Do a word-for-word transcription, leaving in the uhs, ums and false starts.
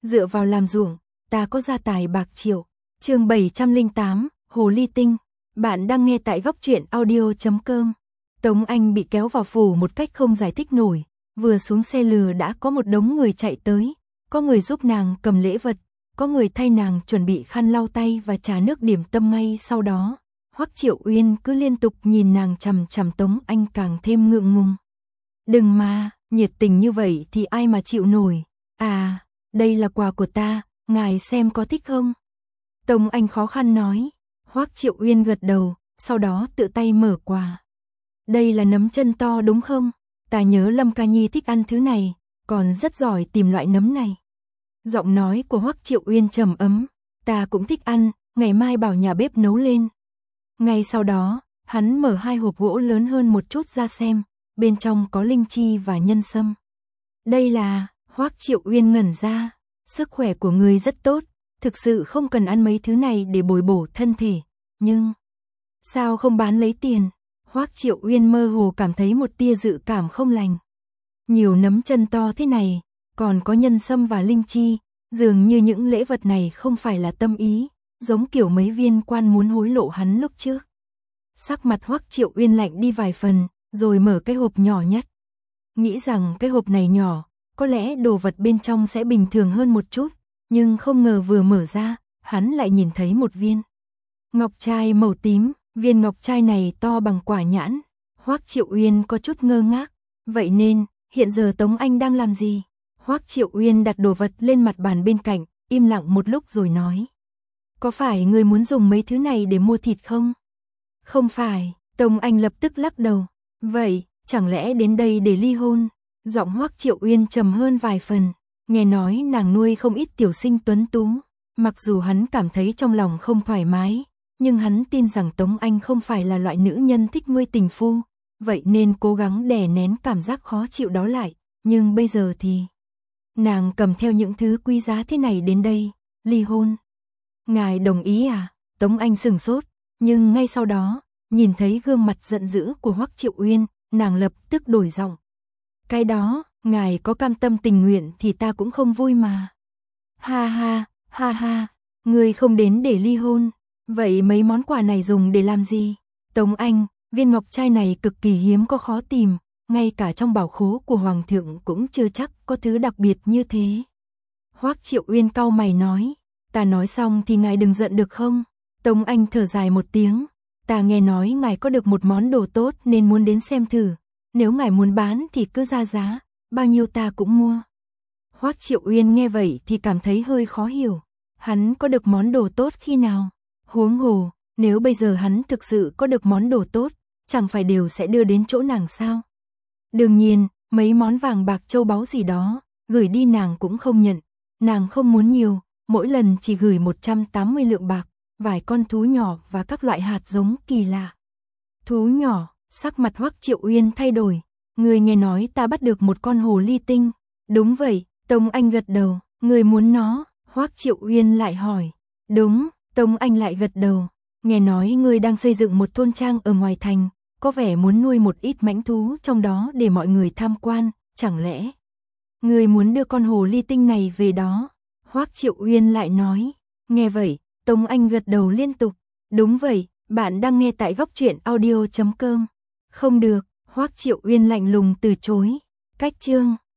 dựa vào làm ruộng, ta có gia tài bạc triệu. Chương bảy trăm lẻ tám, Hồ Ly Tinh. Bạn đang nghe tại góc truyện audio chấm com. Tống Anh bị kéo vào phủ một cách không giải thích nổi, vừa xuống xe lừa đã có một đống người chạy tới, có người giúp nàng cầm lễ vật, có người thay nàng chuẩn bị khăn lau tay và trà nước điểm tâm ngay sau đó. Hoắc Triệu Uyên cứ liên tục nhìn nàng chằm chằm, Tống Anh càng thêm ngượng ngùng. Đừng mà, nhiệt tình như vậy thì ai mà chịu nổi. À, đây là quà của ta, ngài xem có thích không? Tống Anh khó khăn nói. Hoắc Triệu Uyên gật đầu, sau đó tự tay mở quà. Đây là nấm chân to đúng không? Ta nhớ Lâm Ca Nhi thích ăn thứ này, còn rất giỏi tìm loại nấm này. Giọng nói của Hoắc Triệu Uyên trầm ấm. Ta cũng thích ăn, ngày mai bảo nhà bếp nấu lên. Ngay sau đó, hắn mở hai hộp gỗ lớn hơn một chút ra xem, bên trong có linh chi và nhân sâm. Đây là, Hoắc Triệu Uyên ngẩn ra, sức khỏe của ngươi rất tốt, thực sự không cần ăn mấy thứ này để bồi bổ thân thể, nhưng sao không bán lấy tiền? Hoắc Triệu Uyên mơ hồ cảm thấy một tia dự cảm không lành. Nhiều nấm chân to thế này, còn có nhân sâm và linh chi, dường như những lễ vật này không phải là tâm ý, giống kiểu mấy viên quan muốn hối lộ hắn lúc trước. Sắc mặt Hoắc Triệu Uyên lạnh đi vài phần, rồi mở cái hộp nhỏ nhất. Nghĩ rằng cái hộp này nhỏ, có lẽ đồ vật bên trong sẽ bình thường hơn một chút, nhưng không ngờ vừa mở ra, hắn lại nhìn thấy một viên ngọc trai màu tím. Viên ngọc trai này to bằng quả nhãn. Hoắc Triệu Uyên có chút ngơ ngác. Vậy nên, hiện giờ Tống Anh đang làm gì? Hoắc Triệu Uyên đặt đồ vật lên mặt bàn bên cạnh, im lặng một lúc rồi nói. Có phải người muốn dùng mấy thứ này để mua thịt không? Không phải, Tống Anh lập tức lắc đầu. Vậy, chẳng lẽ đến đây để ly hôn? Giọng Hoắc Triệu Uyên trầm hơn vài phần. Nghe nói nàng nuôi không ít tiểu sinh tuấn tú. Mặc dù hắn cảm thấy trong lòng không thoải mái, nhưng hắn tin rằng Tống Anh không phải là loại nữ nhân thích nuôi tình phu, vậy nên cố gắng đè nén cảm giác khó chịu đó lại, nhưng bây giờ thì nàng cầm theo những thứ quý giá thế này đến đây, ly hôn. Ngài đồng ý à? Tống Anh sừng sốt, nhưng ngay sau đó, nhìn thấy gương mặt giận dữ của Hoắc Triệu Uyên, nàng lập tức đổi giọng. Cái đó, ngài có cam tâm tình nguyện thì ta cũng không vui mà. Ha ha, ha ha, ngươi không đến để ly hôn. Vậy mấy món quà này dùng để làm gì? Tống Anh, viên ngọc trai này cực kỳ hiếm có khó tìm, ngay cả trong bảo khố của Hoàng thượng cũng chưa chắc có thứ đặc biệt như thế. Hoắc Triệu Uyên cau mày nói, ta nói xong thì ngài đừng giận được không? Tống Anh thở dài một tiếng, ta nghe nói ngài có được một món đồ tốt nên muốn đến xem thử, nếu ngài muốn bán thì cứ ra giá, bao nhiêu ta cũng mua. Hoắc Triệu Uyên nghe vậy thì cảm thấy hơi khó hiểu, hắn có được món đồ tốt khi nào? Huống hồ, nếu bây giờ hắn thực sự có được món đồ tốt, chẳng phải đều sẽ đưa đến chỗ nàng sao? Đương nhiên, mấy món vàng bạc châu báu gì đó, gửi đi nàng cũng không nhận, nàng không muốn nhiều, mỗi lần chỉ gửi một trăm tám mươi lượng bạc, vài con thú nhỏ và các loại hạt giống kỳ lạ. Thú nhỏ, sắc mặt Hoắc Triệu Uyên thay đổi, người nghe nói ta bắt được một con hồ ly tinh. Đúng vậy, Tống Anh gật đầu, người muốn nó, Hoắc Triệu Uyên lại hỏi. Đúng. Tống Anh lại gật đầu, nghe nói ngươi đang xây dựng một thôn trang ở ngoài thành, có vẻ muốn nuôi một ít mãnh thú trong đó để mọi người tham quan, chẳng lẽ ngươi muốn đưa con hồ ly tinh này về đó? Hoắc Triệu Uyên lại nói, nghe vậy, Tống Anh gật đầu liên tục, đúng vậy, bạn đang nghe tại góc truyện audio chấm com. Không được, Hoắc Triệu Uyên lạnh lùng từ chối, cách chương.